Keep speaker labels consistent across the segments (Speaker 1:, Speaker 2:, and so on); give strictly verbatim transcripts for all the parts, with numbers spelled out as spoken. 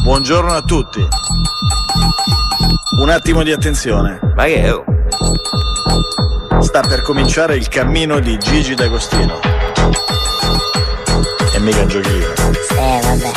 Speaker 1: Buongiorno a tutti. Un attimo di attenzione.
Speaker 2: Ma che è? Oh?
Speaker 1: Sta per cominciare il cammino di Gigi D'Agostino. E mica un giochino.
Speaker 3: Eh, vabbè.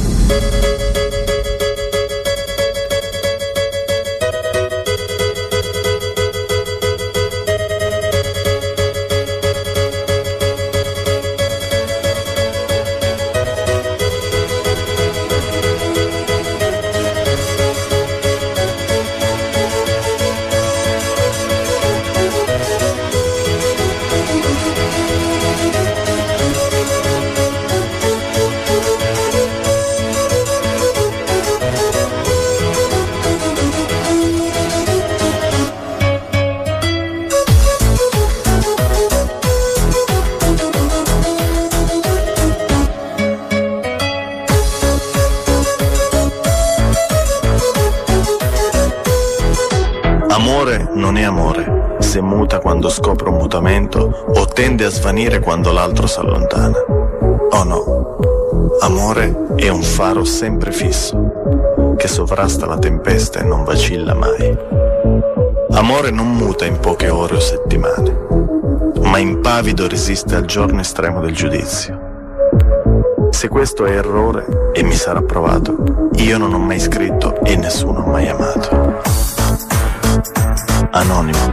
Speaker 1: Amore non è amore, se muta quando scopre un mutamento o tende a svanire quando l'altro si allontana. Oh no, amore è un faro sempre fisso, che sovrasta la tempesta e non vacilla mai. Amore non muta in poche ore o settimane, ma impavido resiste al giorno estremo del giudizio. Se questo è errore e mi sarà provato, io non ho mai scritto e nessuno ha mai amato. Anonimo.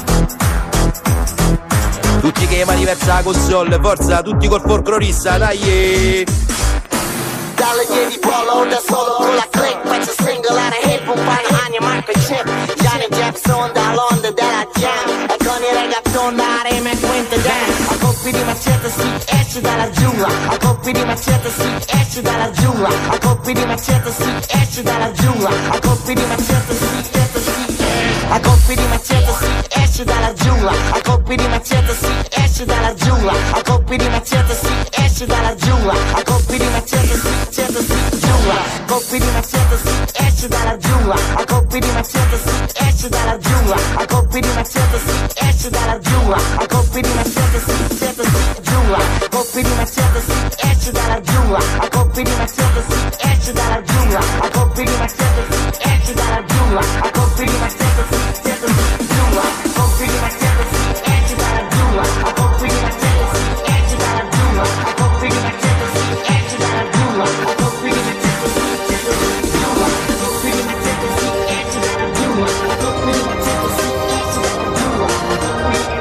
Speaker 2: Tutti che mani verso la console, forza, tutti col folclorista, dai!
Speaker 4: Dalle ieri follow da solo con la click, faccio single alla hip, un paio anni Marco Chip, Johnny Jackson dall'onda della jam, e con i reggaeton da rima e quinte dance, a colpi di macete si esce dalla giungla, a colpi di macete si esce dalla giungla, a colpi di macete si esce dalla giungla, a colpi di macete si esce si a colpi di macete si esce dalla giungla, a colpi di macete si esce dalla giungla, a colpi di macete si esce dalla giungla, a colpi di macete si macete si giungla, a colpi di macete si esce dalla giungla, a colpi di macete si esce dalla giungla, a colpi di macete si esce dalla giungla, a colpi di macete si macete si giungla, a colpi di macete si esce dalla giungla, a colpi di macete si esce dalla giungla, a colpi di macete si esce dalla giungla, a colpi di macete si macete si giungla, a colpi di macete si esce dalla giungla, a colpi di macete si esce dalla giungla, a colpi di macete si esce dalla giungla, a colpi di macete si macete si giungla, a colpi di macete si esce dalla giungla, a colpi di macete si esce dalla giungla, a colpi di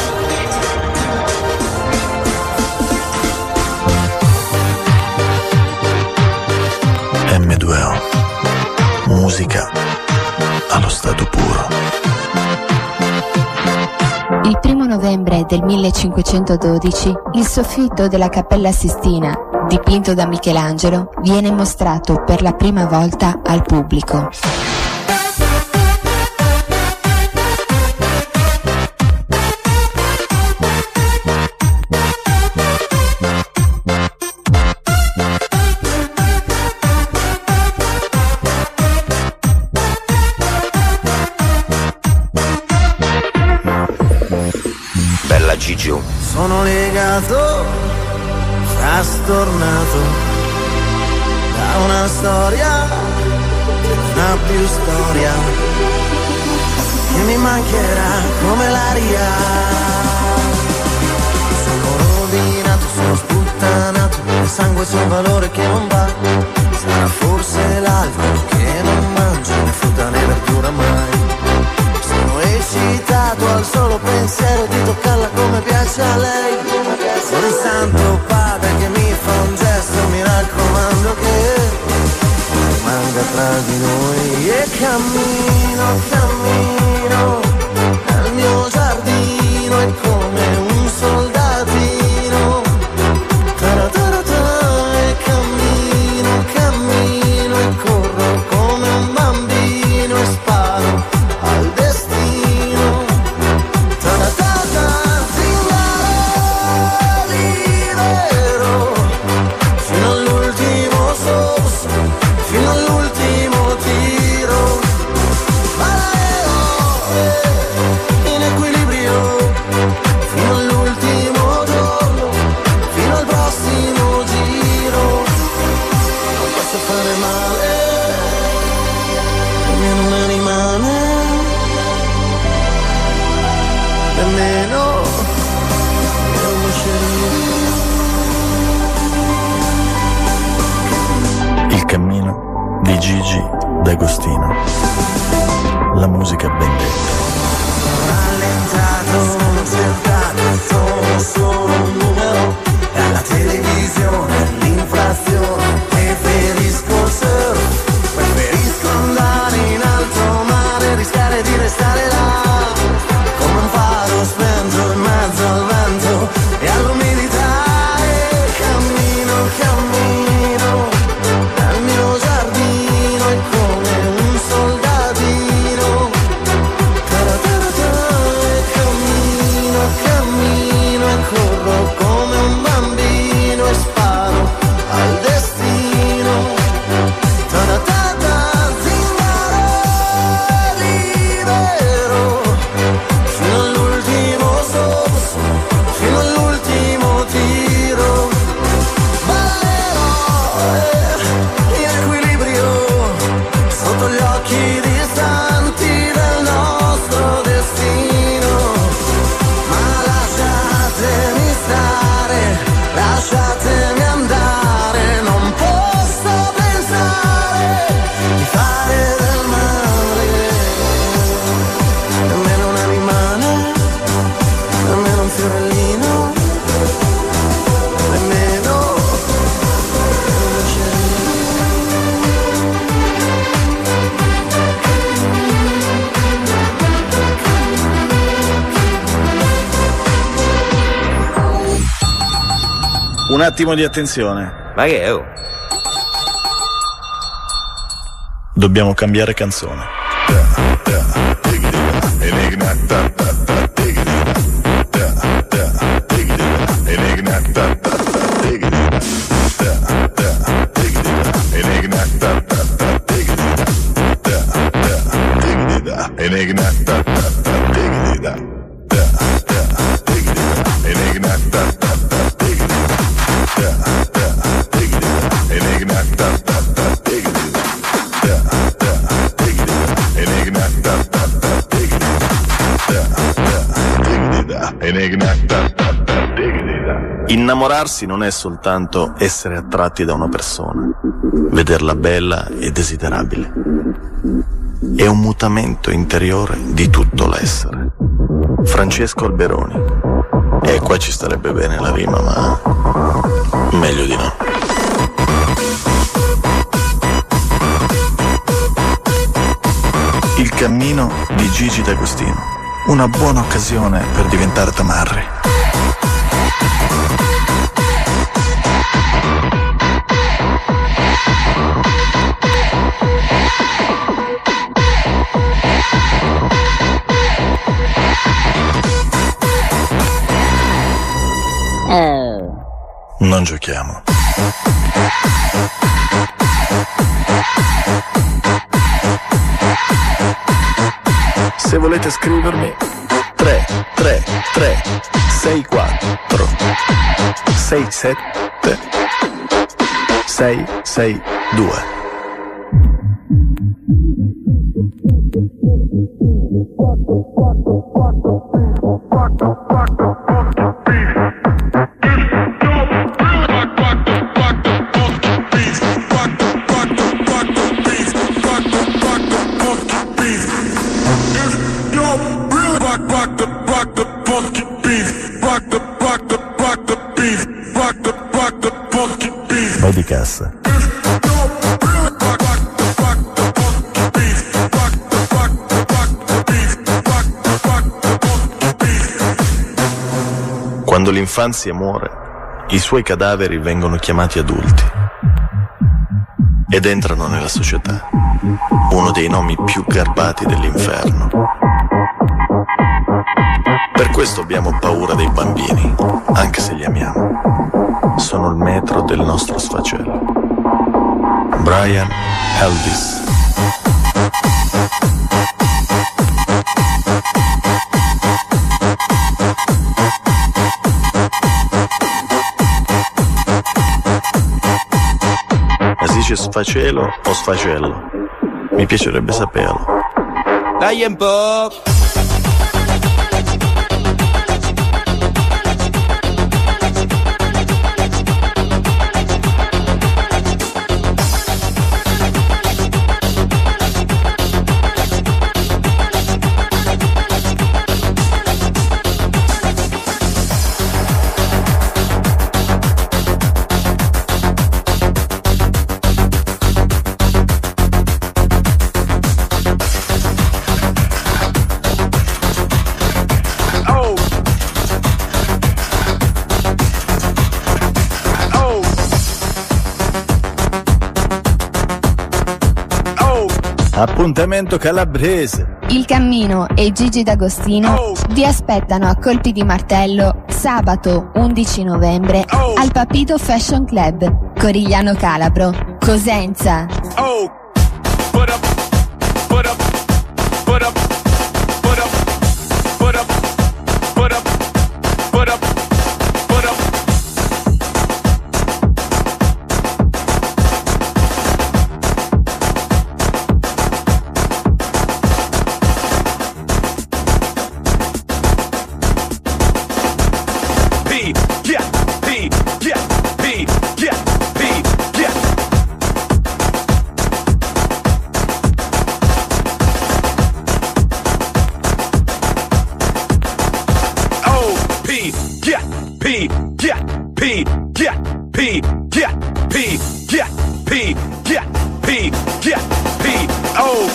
Speaker 1: emme due o, musica allo stato puro.
Speaker 5: Il primo novembre del millecinquecentododici il soffitto della Cappella Sistina, dipinto da Michelangelo, viene mostrato per la prima volta al pubblico.
Speaker 2: Gigio.
Speaker 6: Sono legato, frastornato da una storia che non ha più storia, che mi mancherà come l'aria. Sono rovinato, sono sputtanato, il sangue c'è un valore che non va. Sarà forse l'alcol che non mangio né frutta né verdura mai. Sono eccitato al solo pensiero di toccarla come piace a lei. Sono il santo padre che mi fa un gesto, mi raccomando che rimanga tra di noi. E cammino, cammino nel mio giardino, è come un soldatino. Taratata, e cammino, cammino e corro come un bambino e sparo al destino. Taratata, zingaro libero, fino all'ultimo sorso, fino all'ultimo tiro.
Speaker 1: D'Agostino. La musica ben detta.
Speaker 6: Rallentato, sono sentato, sono solo un numero. Dalla televisione, l'inflazione, preferisco il surf, preferisco andare in alto mare, rischiare di restare là, come un faro spento in mezzo al vento e all'umidità. E cammino, cammino, nel mio giardino è come un soldatino. Ta-ra-ta-ra-ta, e cammino, cammino e corro come un bambino e sparo al destino. Ta-ra-ta-ta, zingaro, libero, fino all'ultimo sorso, fino all'ultimo tiro. Ballerò eh, in equilibrio sotto gli occhi distanti del nostro destino. Ma lasciatemi stare, lasciatemi andare, non posso pensare di fare del male. Nemmeno un animale, nemmeno un fiorellino, nemmeno un uccellino.
Speaker 1: Un attimo di attenzione.
Speaker 2: Ma che è? Oh?
Speaker 1: Dobbiamo cambiare canzone. Innamorarsi non è soltanto essere attratti da una persona, vederla bella e desiderabile. È un mutamento interiore di tutto l'essere. Francesco Alberoni. E qua ci starebbe bene la rima, ma meglio di no. Il cammino di Gigi D'Agostino. Una buona occasione per diventare tamarri. Non giochiamo. Se volete scrivermi, tre tre tre sei quattro sei sette sei sei due. Vai di cassa. Quando l'infanzia muore, i suoi cadaveri vengono chiamati adulti ed entrano nella società, uno dei nomi più garbati dell'inferno. Per questo abbiamo paura dei bambini, anche se li amiamo. Sono il metro del nostro sfacelo. Brian Aldiss. Ma si dice sfacelo o sfacello? Mi piacerebbe saperlo.
Speaker 2: Dai un po'.
Speaker 1: Appuntamento calabrese.
Speaker 5: Il Cammino e Gigi D'Agostino
Speaker 2: Oh.
Speaker 5: vi aspettano a colpi di martello sabato undici novembre
Speaker 2: Oh.
Speaker 5: al Papito Fashion Club, Corigliano Calabro, Cosenza.
Speaker 2: Oh, put up, put up, put up, put up, put up, put up, put up, put up. P, yeah, P, yeah, P, yeah, P, yeah. P, yeah, P, yeah, P, yeah, P, yeah, P, yeah, P, yeah, P, yeah, P, oh.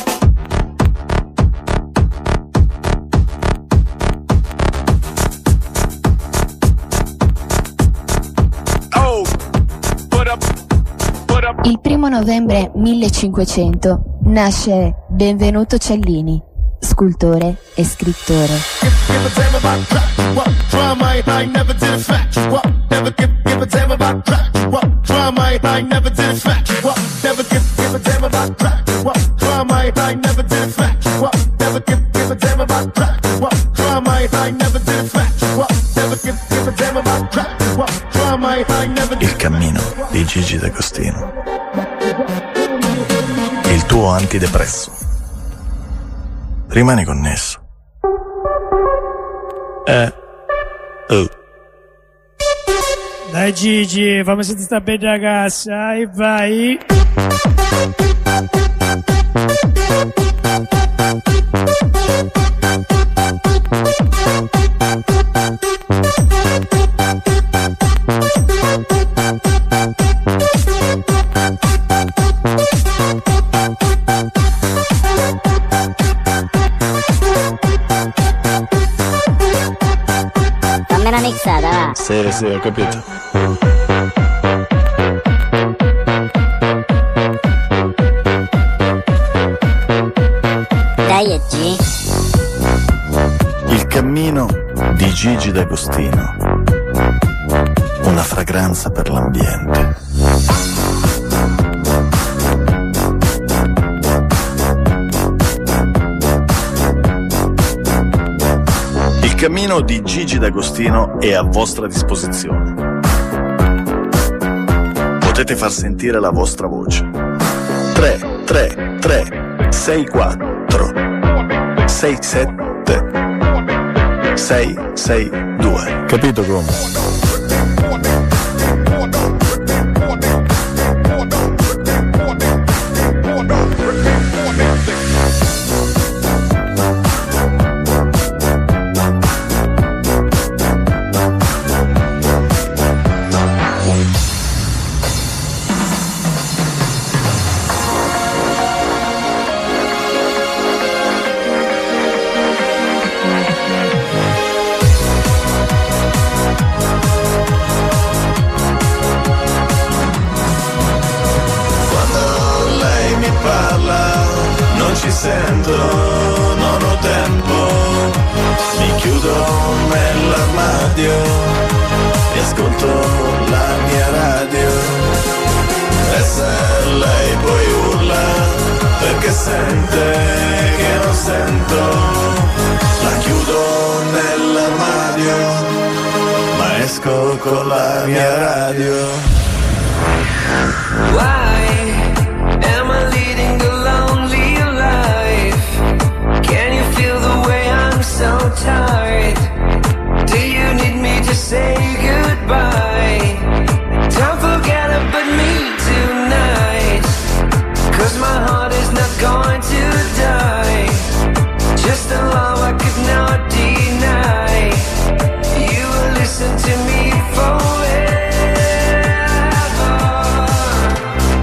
Speaker 2: Oh, put up, put up.
Speaker 5: Il primo novembre millecinquecento nasce Benvenuto Cellini, scultore e scrittore.
Speaker 3: Give a damn about trap, what drama, I never did a smack, what never give, give a damn about trap, what drama, I never did a smack, what never give, give a damn about trap, what drama, I never did a smack, what never give, give a damn about trap, what drama, I never did a smack, what never give, give a damn about trap, what drama, I never did.
Speaker 1: Il Cammino di Gigi D'Agostino. Il tuo antidepresso. Rimani connesso. Eh. Oh.
Speaker 7: Dai Gigi, fammi sentire sta bella cassa, e vai.
Speaker 8: Fammi una mixata, va.
Speaker 1: Sì, sì, ho capito.
Speaker 8: Dai e G.
Speaker 1: Il Cammino di Gigi D'Agostino. Una fragranza per l'ambiente. Il Cammino di Gigi D'Agostino è a vostra disposizione. Potete far sentire la vostra voce. tre tre tre sei quattro sei sette sei sei due. Capito come? Sento, non ho tempo, mi chiudo nell'armadio e ascolto la mia radio. E se lei poi urla perché sente che non sento, la chiudo nell'armadio, ma esco con la mia radio.
Speaker 9: Why am I leading a lonely life? Can you feel the way I'm so tired? Do you need me to say goodbye? Don't forget about me tonight, 'cause my heart is not going to die. Just a love I could not deny. You will listen to me forever.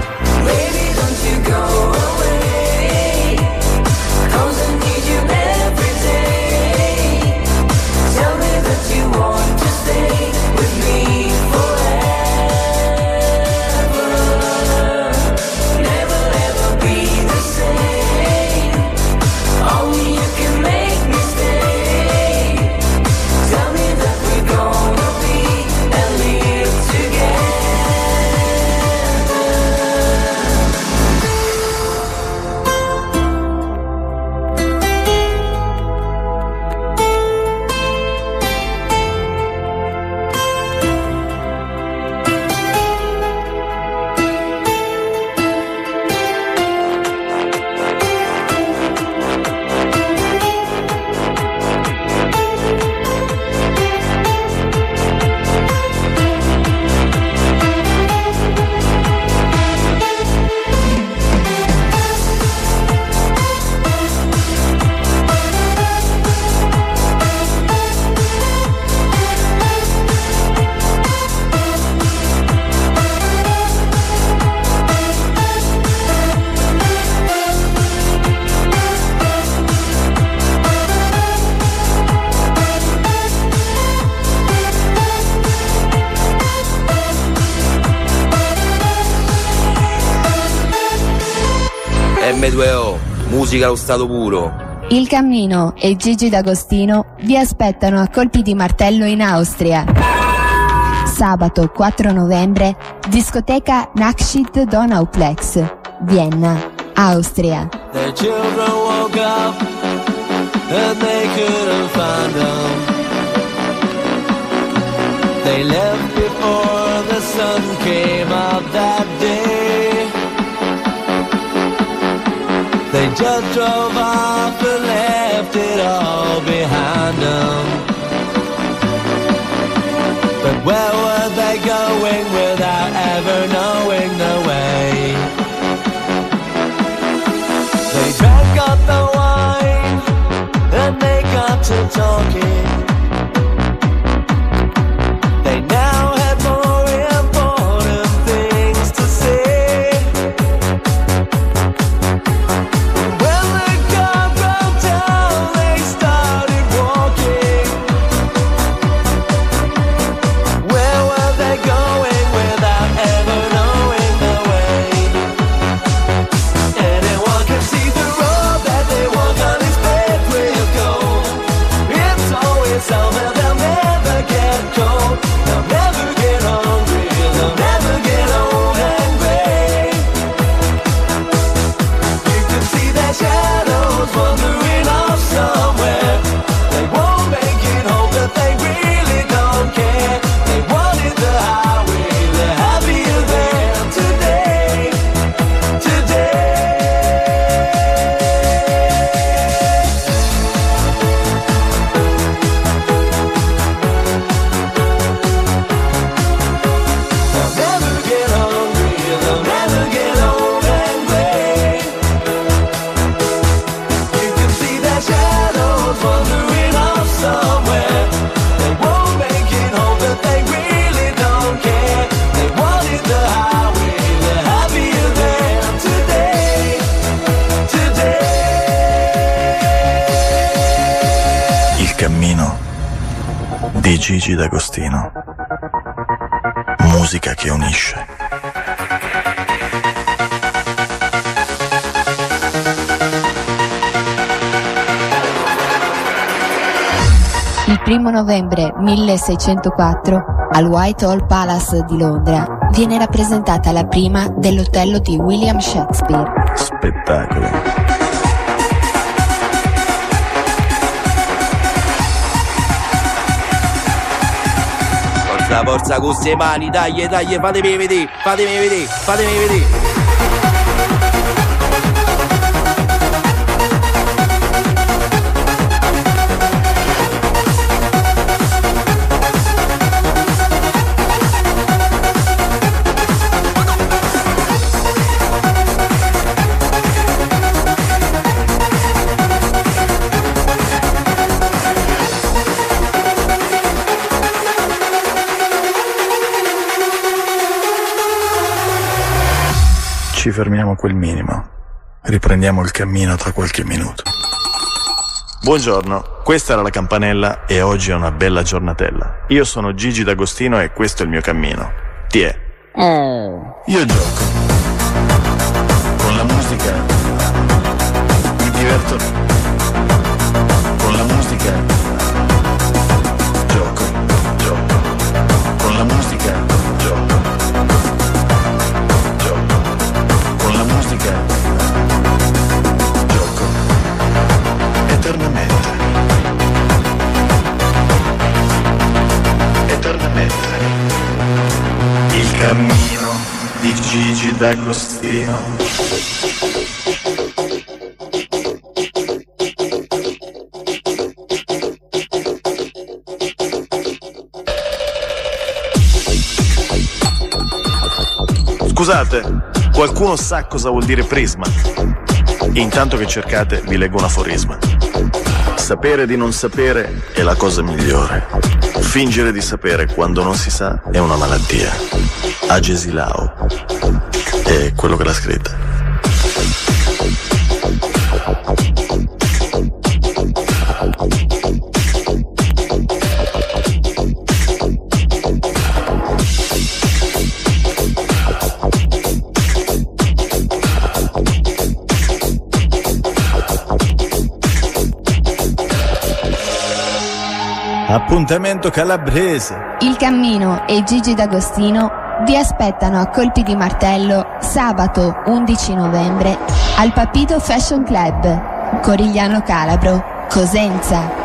Speaker 8: emme due o, musica allo stato puro.
Speaker 5: Il Cammino e Gigi D'Agostino vi aspettano a colpi di martello in Austria. Sabato quattro novembre, discoteca Nachtschied Donauplex, Vienna, Austria.
Speaker 10: Their children woke up and they couldn't find them. They left before the sun came out that day. They just drove off and left it all behind them. But where were they going without ever knowing the way? They drank up the wine and they got to talking. They now had more important things to say. When the car broke down, they started walking. Where were they going without ever knowing the way? Anyone can see the road that they walk on is paved with gold. It's always somewhere they'll never get cold. They'll never get hungry, they'll never get old and gray. You can see their shadows wandering off somewhere. They won't make it home, but they really don't care. They wanted the highway, they're happier there today, today. They'll never get hungry, they'll never get old and gray. You can see their shadows wandering off somewhere. They won't make it home, but they really don't care. They wanted the highway, they're happier there today, today.
Speaker 1: Il cammino di Gigi D'Agostino. Musica che unisce.
Speaker 5: Il primo novembre milleseicentoquattro, al Whitehall Palace di Londra, viene rappresentata la prima dell'Otello di William Shakespeare.
Speaker 1: Spettacolo.
Speaker 8: Forza, forza con queste mani, dai, dai, fatemi vedere, fatemi vedere, fatemi vedere.
Speaker 1: Ci fermiamo a quel minimo. Riprendiamo il cammino tra qualche minuto. Buongiorno, questa era la campanella e oggi è una bella giornatella. Io sono Gigi D'Agostino e questo è il mio cammino. Tiè. Io gioco. Con la musica mi diverto. Con la musica gioco, gioco. Con la musica gioco. Con la musica gioco eternamente, eternamente. Il cammino di Gigi D'Agostino. Scusate, qualcuno sa cosa vuol dire prisma? Intanto che cercate, vi leggo un aforisma. Sapere di non sapere è la cosa migliore. Fingere di sapere quando non si sa è una malattia. Agesilao è quello che l'ha scritta.
Speaker 11: Appuntamento calabrese.
Speaker 5: Il Cammino e Gigi D'Agostino vi aspettano a colpi di martello sabato undici novembre al Papito Fashion Club, Corigliano Calabro, Cosenza.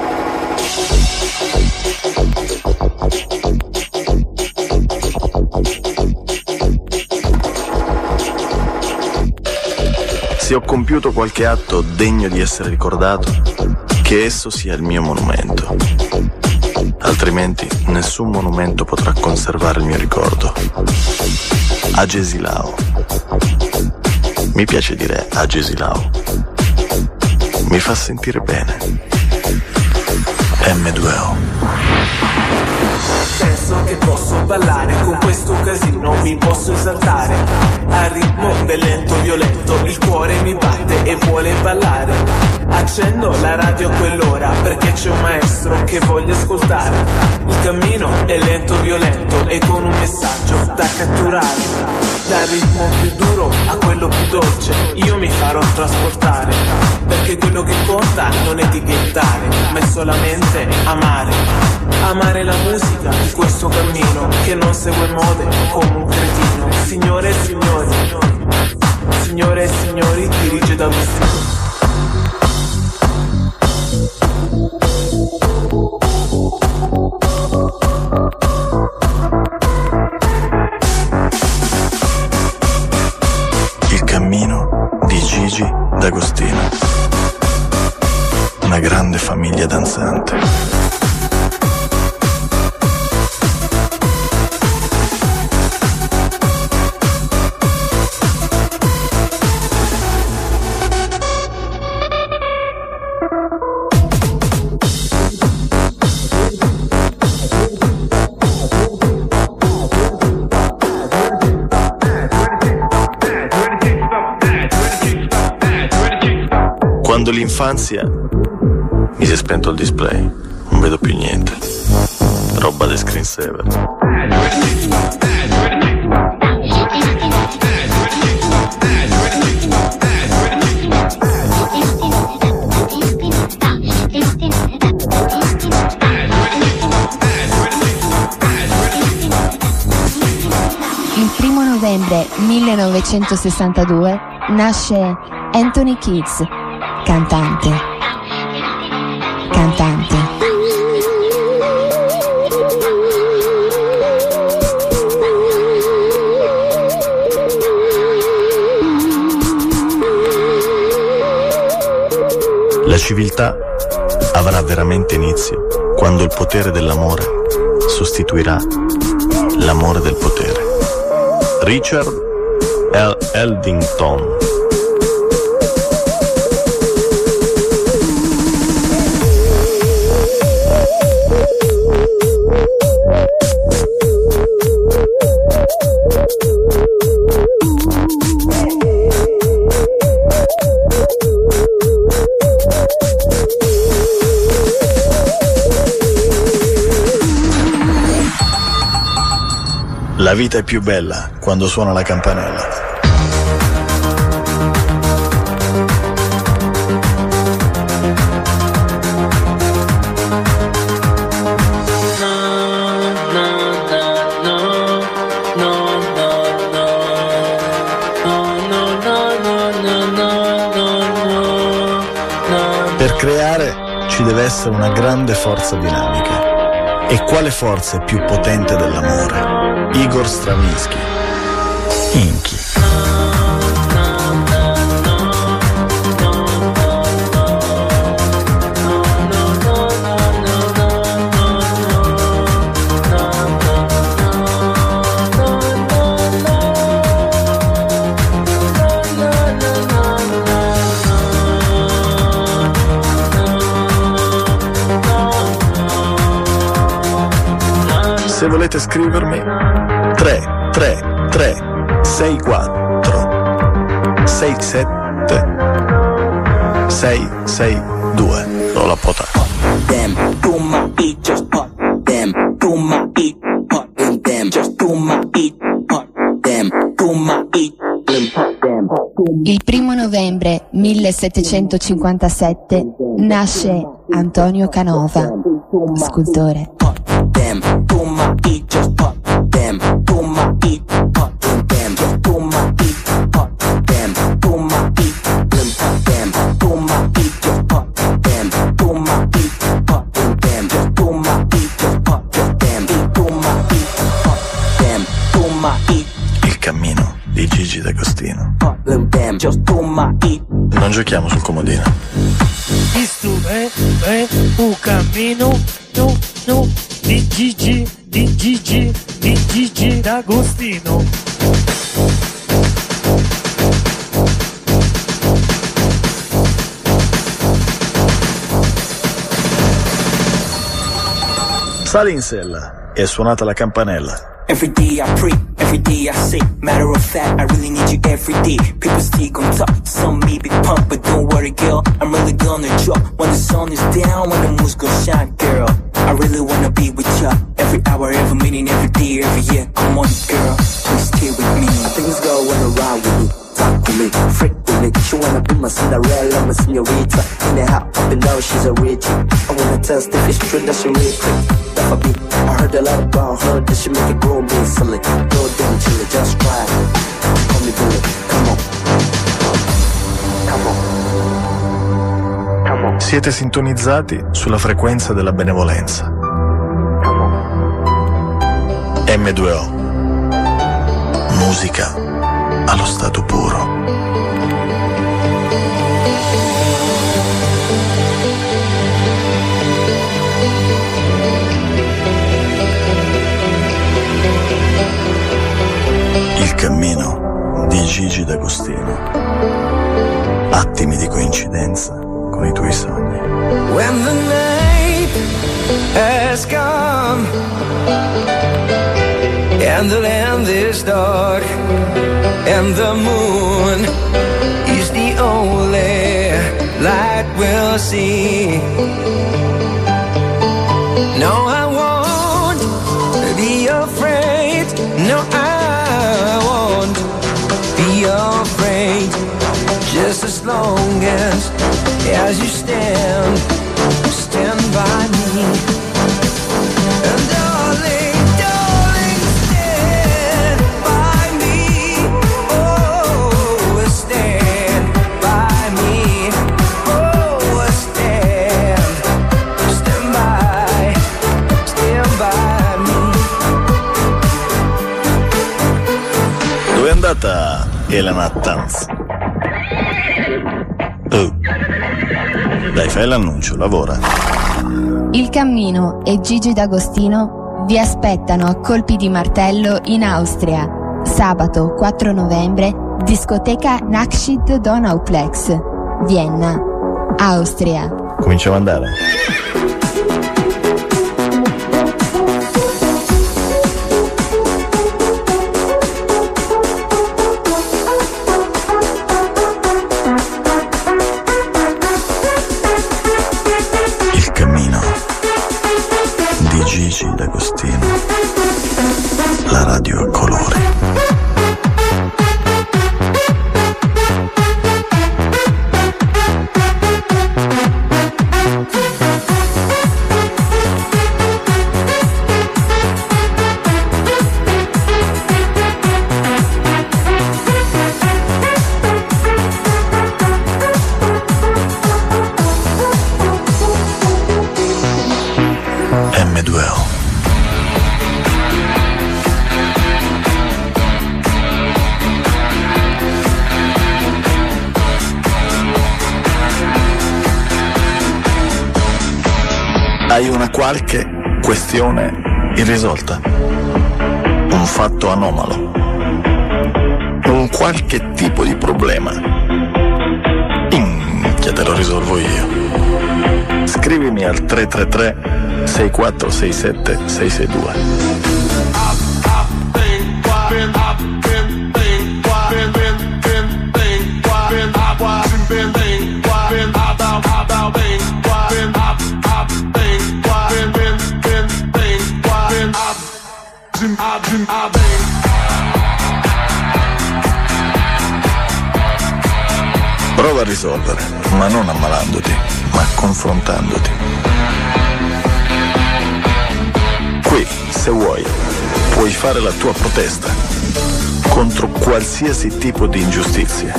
Speaker 1: Se ho compiuto qualche atto degno di essere ricordato, che esso sia il mio monumento. Altrimenti nessun monumento potrà conservare il mio ricordo. Agesilao. Mi piace dire Agesilao. Mi fa sentire bene. emme due o.
Speaker 12: Penso che posso ballare, con questo casino mi posso esaltare. Al ritmo del lento violento il cuore mi batte e vuole ballare. Accendo la radio a quell'ora perché c'è un maestro che voglio ascoltare. Il cammino è lento violento e con un messaggio da catturare. Dal ritmo più duro a quello più dolce io mi farò trasportare, perché quello che conta non è etichettare, ma è solamente amare. Amare la musica di questo cammino che non segue mode come un cretino. Signore e signori, signore e signori, dirige D'Agostino.
Speaker 1: Il cammino di Gigi D'Agostino. Una grande famiglia danzante. Quando l'infanzia mi si è spento il display, non vedo più niente. Roba da screensaver.
Speaker 5: Il primo novembre millenovecentosessantadue nasce Anthony Kiedis, cantante. Cantante.
Speaker 1: La civiltà avrà veramente inizio quando il potere dell'amore sostituirà l'amore del potere. Richard L. Eldington. La vita è più bella quando suona la campanella. Per creare ci deve essere una grande forza dinamica. E quale forza è più potente dell'amore? Igor Stravinsky. Inchi. Se volete scrivermi, tre tre tre sei quattro sei sette sei sei due. Ho la pota.
Speaker 13: Them, do my eat, just put them, do my eat, put in them, just do my eat, put them, do my eat, put them.
Speaker 5: Il primo novembre millesettecentocinquantasette nasce Antonio Canova, scultore.
Speaker 13: Them, to my eat, just pop them, to my eat, pop them, just to my eat, pop them, to my eat, them, pop them, to my eat, just pop them, to my eat, pop them, just to my eat, just pop them, to my eat, pop them, to my eat.
Speaker 1: Il cammino di Gigi D'Agostino.
Speaker 13: Pop them, just to my eat.
Speaker 1: Non giochiamo sul comodino.
Speaker 7: Isto è, è un cammino, no, no, di Gigi, di Gigi, di Gigi D'Agostino.
Speaker 11: Sali in sella e è suonata la campanella.
Speaker 6: Every day I pray, every day I say, matter of fact, I really need you every day. People still gon' talk, some may be punk, but don't worry girl, I'm really gonna drop. When the sun is down, when the moon's gon' shine, girl, I really wanna be with ya. Every hour, every minute, every day, every year, come on girl, please stay with me.
Speaker 14: Things go wanna ride with me, talk with me, freak with me. She wanna be my Cinderella, my señorita. In the house, up and down, she's a Richie. I wanna test if it's true that she really quick. That be. I heard a lot about her, that she make it grow me silly. Go down, chillin', just try. Call me Billy, come on. Come on. Come on.
Speaker 1: Siete sintonizzati sulla frequenza della benevolenza. emme due o. Musica allo stato puro. Il cammino di Gigi D'Agostino. Attimi di coincidenza con i tuoi sogni.
Speaker 9: When the night has come and the land is dark and the moon is the only light we'll see. No, I won't be afraid. No, I won't be afraid. Just as long as, as you stand, stand by me. And darling, darling, stand by me. Oh, stand by me. Oh, stand, stand by, stand by me.
Speaker 11: Dove è andata Elena Tanz?
Speaker 1: Oh. Dai, fai l'annuncio, lavora.
Speaker 5: Il Cammino e Gigi D'Agostino vi aspettano a colpi di martello in Austria. Sabato quattro novembre, discoteca Nakshid Donauplex, Vienna, Austria.
Speaker 1: Cominciamo ad andare. Gigi D'Agostino, la radio a colori. emme due o. Hai una qualche questione irrisolta? Un fatto anomalo? Un qualche tipo di problema? Minchia, te lo risolvo io. Scrivimi al tre tre tre sei quattro sei sette sei sei due. Prova a risolvere, ma non ammalandoti, ma confrontandoti. Qui, se vuoi, puoi fare la tua protesta contro qualsiasi tipo di ingiustizia.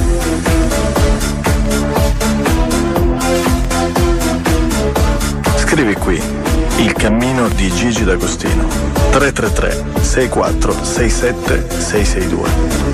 Speaker 1: Scrivi qui Il cammino di Gigi D'Agostino. Tre tre tre sei quattro sei sette sei sei due.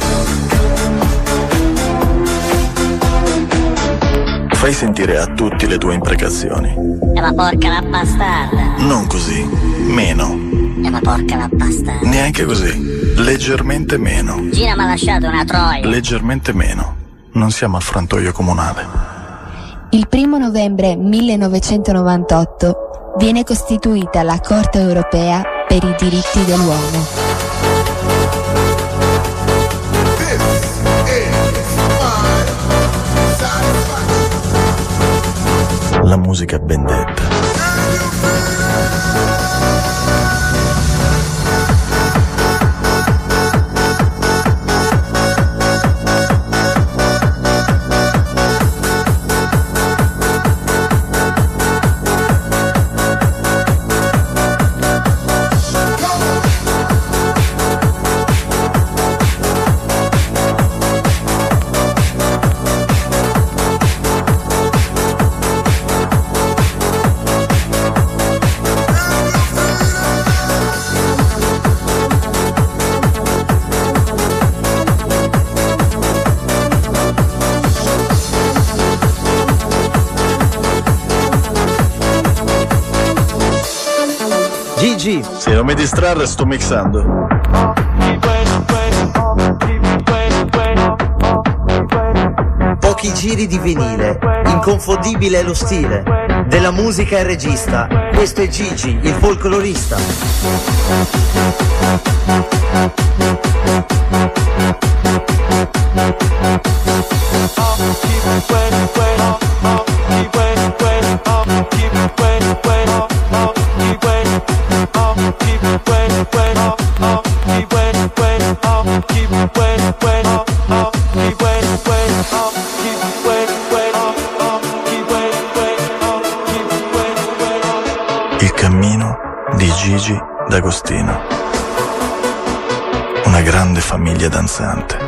Speaker 1: Fai sentire a tutti le tue imprecazioni.
Speaker 15: E ma porca la bastarda.
Speaker 1: Non così, meno.
Speaker 15: E ma porca la bastarda.
Speaker 1: Neanche così, leggermente meno.
Speaker 15: Gina mi ha lasciato una troia.
Speaker 1: Leggermente meno. Non siamo al frantoio comunale.
Speaker 5: Il primo novembre millenovecentonovantotto viene costituita la Corte europea per i diritti dell'uomo.
Speaker 1: La musica vendetta. Gigi, se non mi distrarre sto mixando.
Speaker 16: Pochi giri di vinile, inconfondibile è lo stile, della musica è il regista, questo è Gigi, il folclorista.
Speaker 1: Il cammino di Gigi D'Agostino. Una grande famiglia danzante.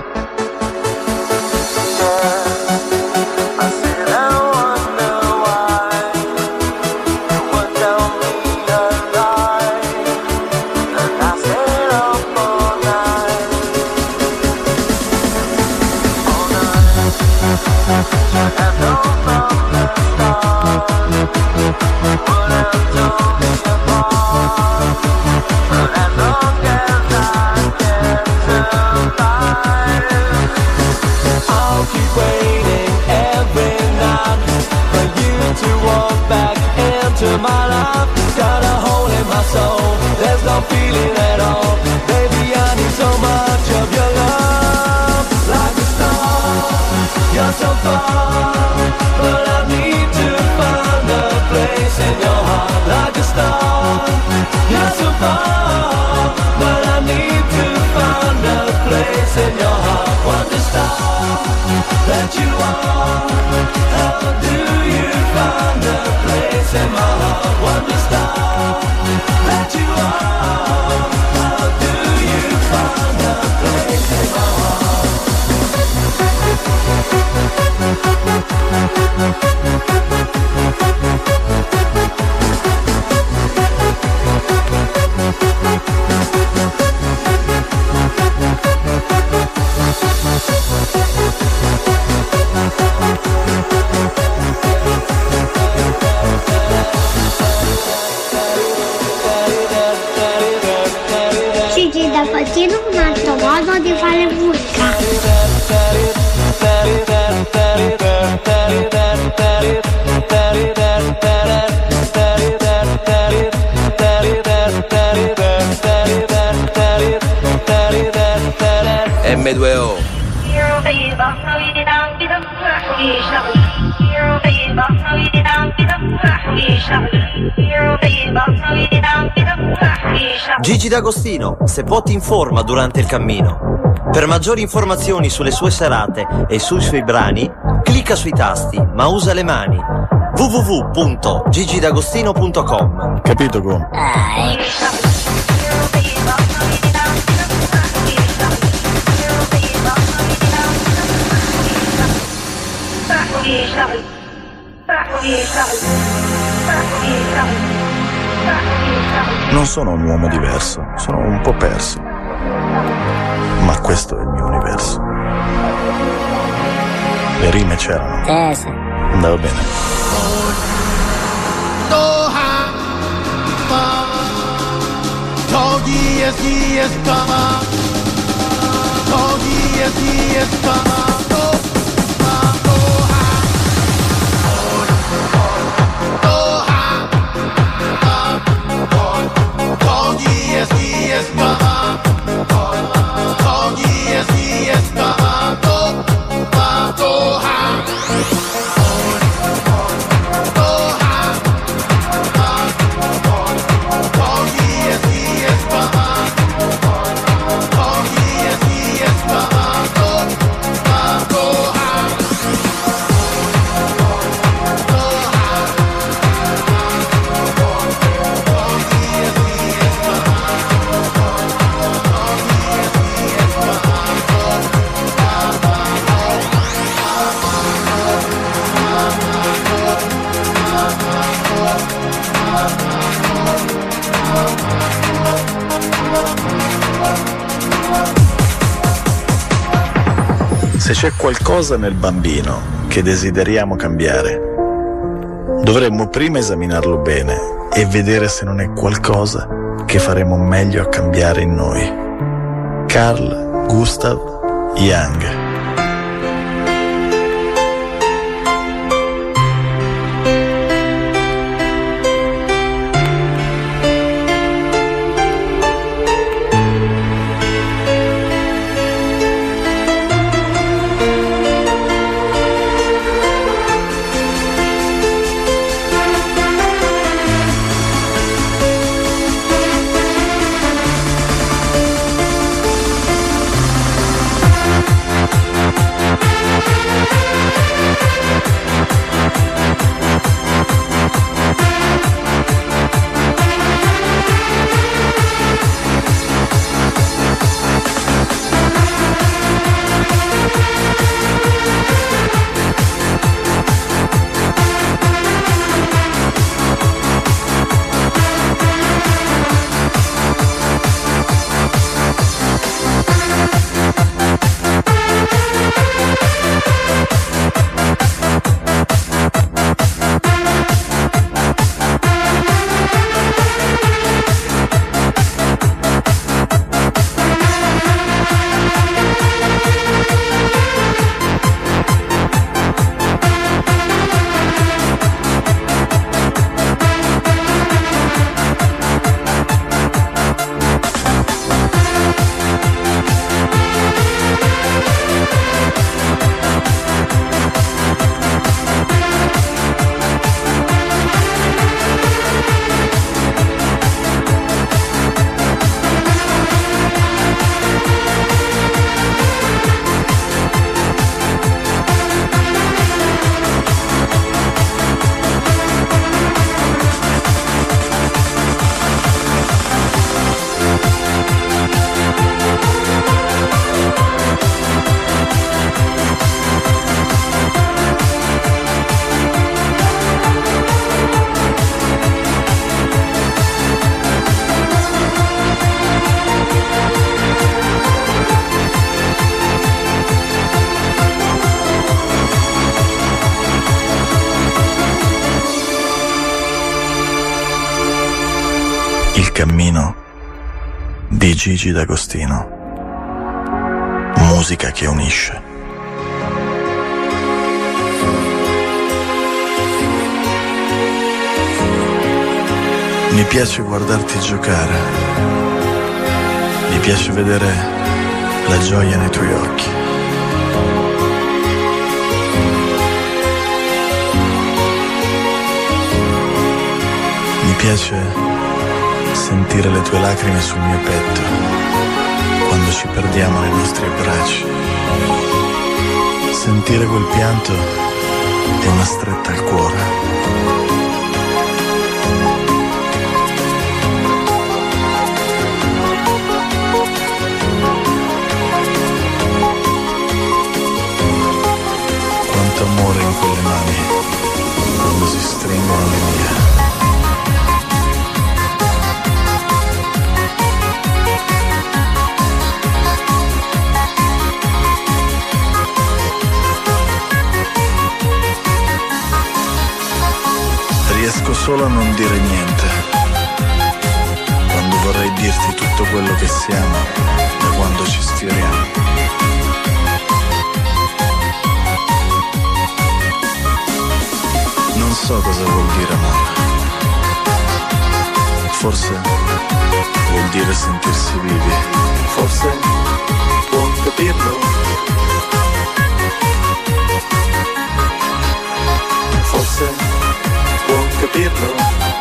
Speaker 10: My life got a hole in my soul. There's no feeling at all. Baby, I need so much of your love. Like a star, you're so far, but I need to find a place in your heart. Like a star, you're so far, but I need to find a place in your heart. Wonder star that you are, how do you find a place in my heart? Wonder star that you are, how do you find a place in my heart?
Speaker 17: Gigi D'Agostino, un altro modo di fare musica.
Speaker 8: M due O.
Speaker 16: Gigi D'Agostino, se può ti informa durante il cammino. Per maggiori informazioni sulle sue serate e sui suoi brani, clicca sui tasti, ma usa le mani. w w w punto gigi d'agostino punto com.
Speaker 1: Capito come?
Speaker 15: Ah, ecco.
Speaker 11: Non sono un uomo diverso, sono un po' perso. Ma questo è il mio universo. Le rime c'erano.
Speaker 15: Eh, sì.
Speaker 11: Andava bene.
Speaker 3: Togi yes, yes, kama. Togi yes, yes, kama.
Speaker 11: Se c'è qualcosa nel bambino che desideriamo cambiare, dovremmo prima esaminarlo bene e vedere se non è qualcosa che faremo meglio a cambiare in noi. Carl Gustav Jung. Il cammino di Gigi D'Agostino. Musica che unisce. Mi piace guardarti giocare. Mi piace vedere la gioia nei tuoi occhi. Mi piace sentire le tue lacrime sul mio petto quando ci perdiamo nei nostri abbracci. Sentire quel pianto è una stretta al cuore. Quanto Sento amore in quelle mani quando si stringono le mie. Riesco solo a non dire niente quando vorrei dirti tutto quello che siamo da quando ci sfioriamo. Non so cosa vuol dire amore. Forse vuol dire sentirsi vivi.
Speaker 12: Forse può capirlo. Forse può capirlo.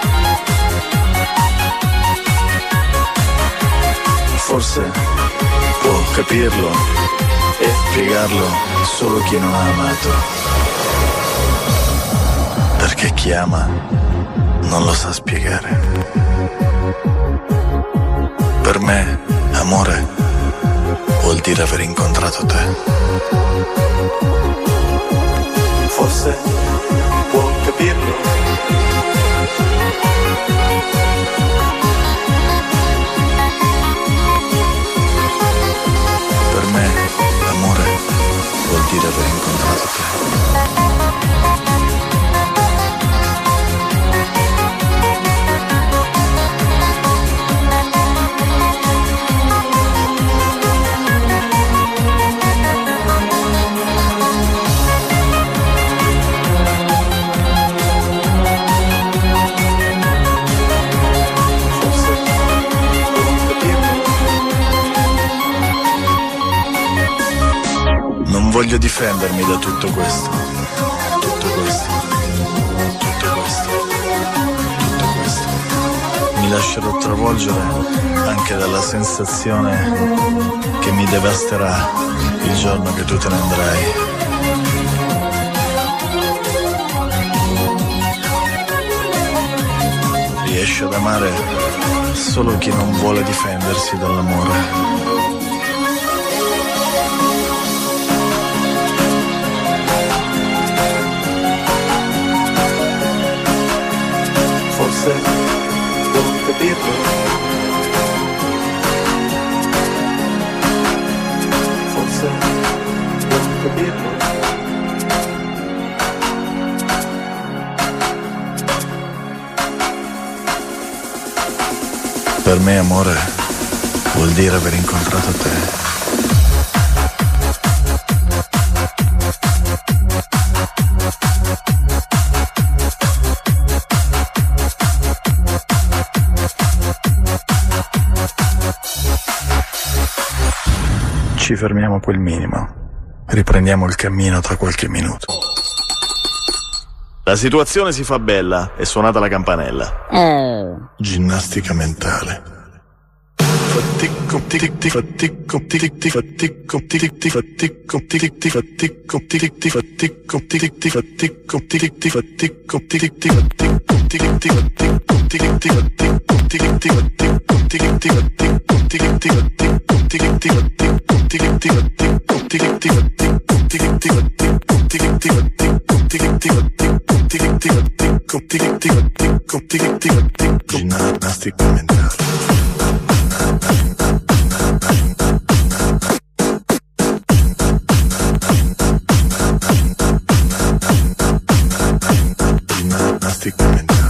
Speaker 11: Forse può capirlo e spiegarlo solo chi non ha amato. Perché chi ama non lo sa spiegare. Per me, amore vuol dire aver incontrato te.
Speaker 12: Forse può capirlo.
Speaker 11: Per me, amore vuol dire aver incontrato te. Non voglio difendermi da tutto questo, tutto questo, tutto questo, tutto questo. Mi lascerò travolgere anche dalla sensazione che mi devasterà il giorno che tu te ne andrai. Riesce ad amare solo chi non vuole difendersi dall'amore.
Speaker 12: Forse può capirlo. Forse può capirlo.
Speaker 11: Per me amore vuol dire aver incontrato te. Ci fermiamo a quel minimo. Riprendiamo il cammino tra qualche minuto.
Speaker 1: La situazione si fa bella, è suonata la campanella.
Speaker 15: Oh.
Speaker 11: Ginnastica mentale. Fatico, tic, fatico, tic, fatico, tic, fatico, tic, fatico, tic, fatico, tic, fatico, tic, fatico, tic, fatico, ginnastica mentale. Ginnastica mentale.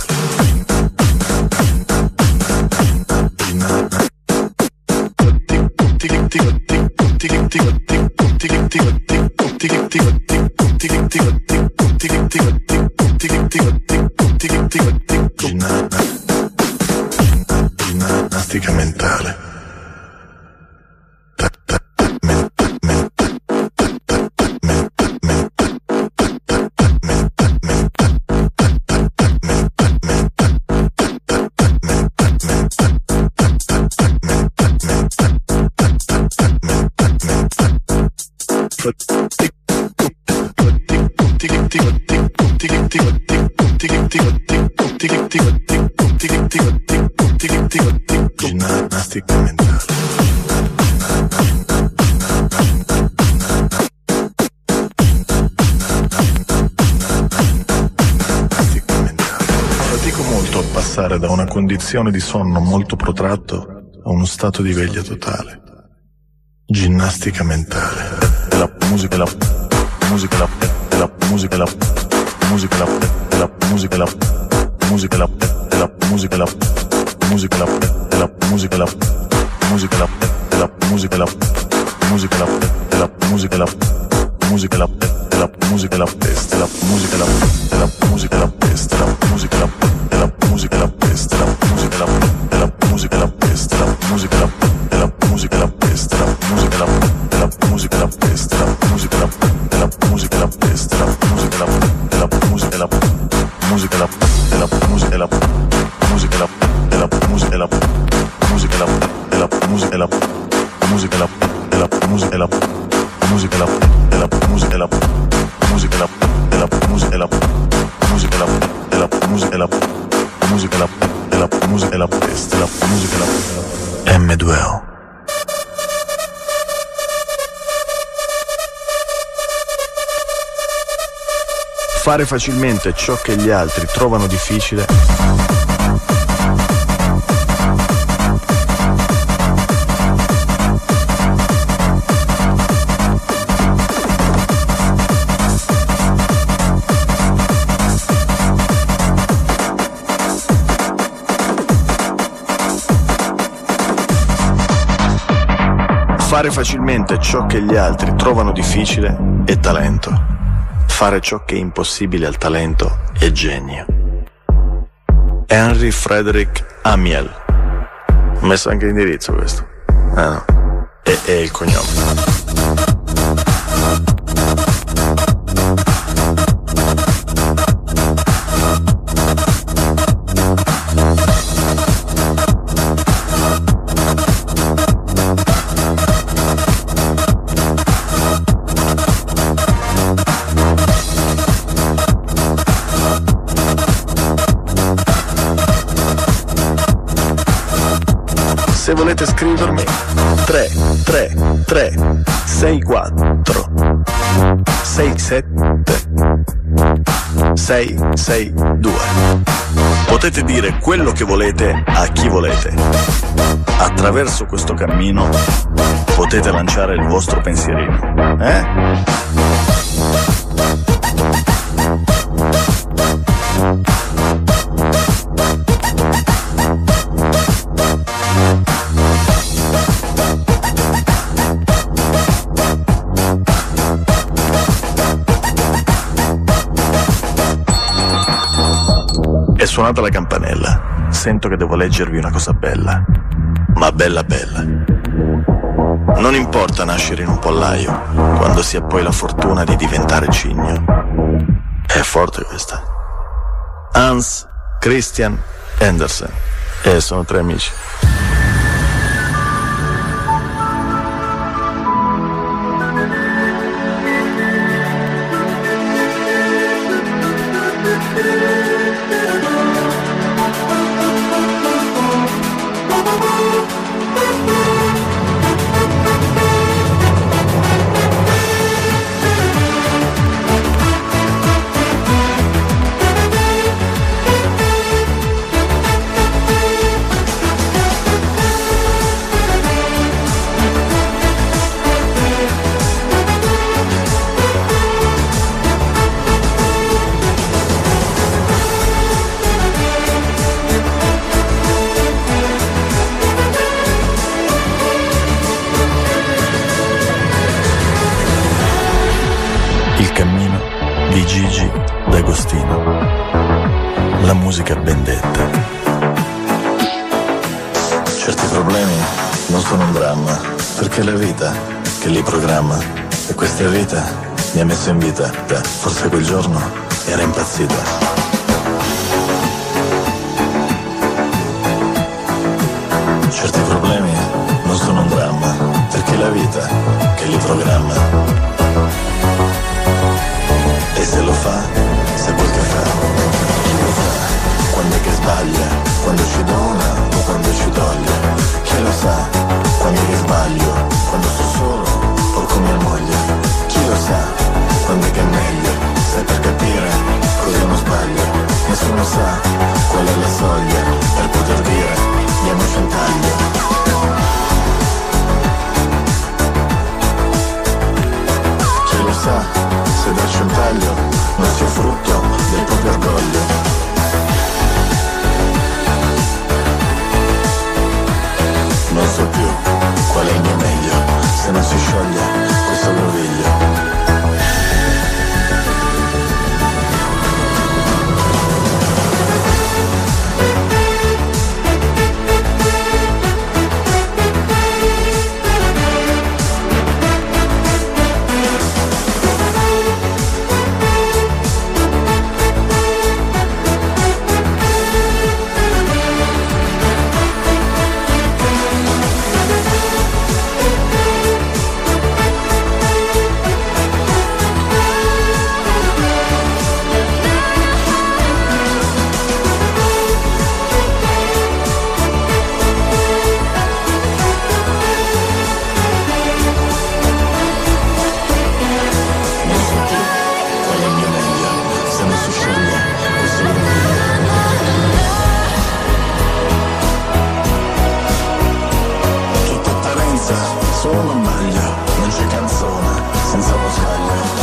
Speaker 11: Ginnastica mentale. Ginnastica mentale. passare da una condizione di sonno molto protratto a uno stato di veglia totale. Ginnastica mentale. La musica, la musica, la la musica, la musica, la la musica, la musica, la la musica, la musica, la la musica, la musica, la la musica, la musica, la la musica, la musica, la la musica, la peste, la musica, la la musica, la peste, la musica, la la musica, la peste, la musica, la la musica, la peste, la musica, la la musica, la peste, la musica, la la musica, la peste, la musica, la la musica, la peste, la musica, la la musica, la musica, la la musica, la musica, la la musica, la musica, la la musica, la musica, la la musica, la musica, la la musica, la musica, la la musica, la musica, la la musica, la musica, la la musica, la peste, la musica, la emme due o. Fare facilmente ciò che gli altri trovano difficile Fare facilmente ciò che gli altri trovano difficile è talento. Fare ciò che è impossibile al talento è genio. Henry Frederick Amiel. Ho messo anche l'indirizzo questo. Ah no. E è il cognome. Se volete scrivermi tre tre tre sei quattro sei sette sei sei due. Potete dire quello che volete a chi volete. Attraverso questo cammino potete lanciare il vostro pensierino. Eh? È suonata la campanella. Sento che devo leggervi una cosa bella, ma bella bella. Non importa nascere in un pollaio quando si ha poi la fortuna di diventare cigno. È forte questa. Hans Christian Andersen. E eh, sono tre amici. Il cammino di Gigi D'Agostino. La musica ben detta. Certi problemi non sono un dramma, perché è la vita che li programma. E questa vita mi ha messo in vita. Forse quel giorno era impazzita. Certi problemi non sono un dramma, perché è la vita che li programma. E se lo fa, sa quel che fa. Chi lo sa quando è che sbaglia, quando ci dona o quando ci toglie. Chi lo sa quando è che sbaglio, quando sto solo o con mia moglie. Chi lo sa quando è che è meglio, sai per capire cosa non sbaglio. Nessuno sa qual è la soglia che darci un taglio non sia frutto del proprio orgoglio. Non so più qual è il mio meglio se non si scioglie questo groviglio. Solo non maglio, non c'è canzone senza lo sbaglio.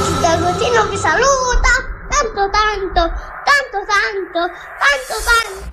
Speaker 17: Vi saluta tanto tanto tanto tanto tanto tanto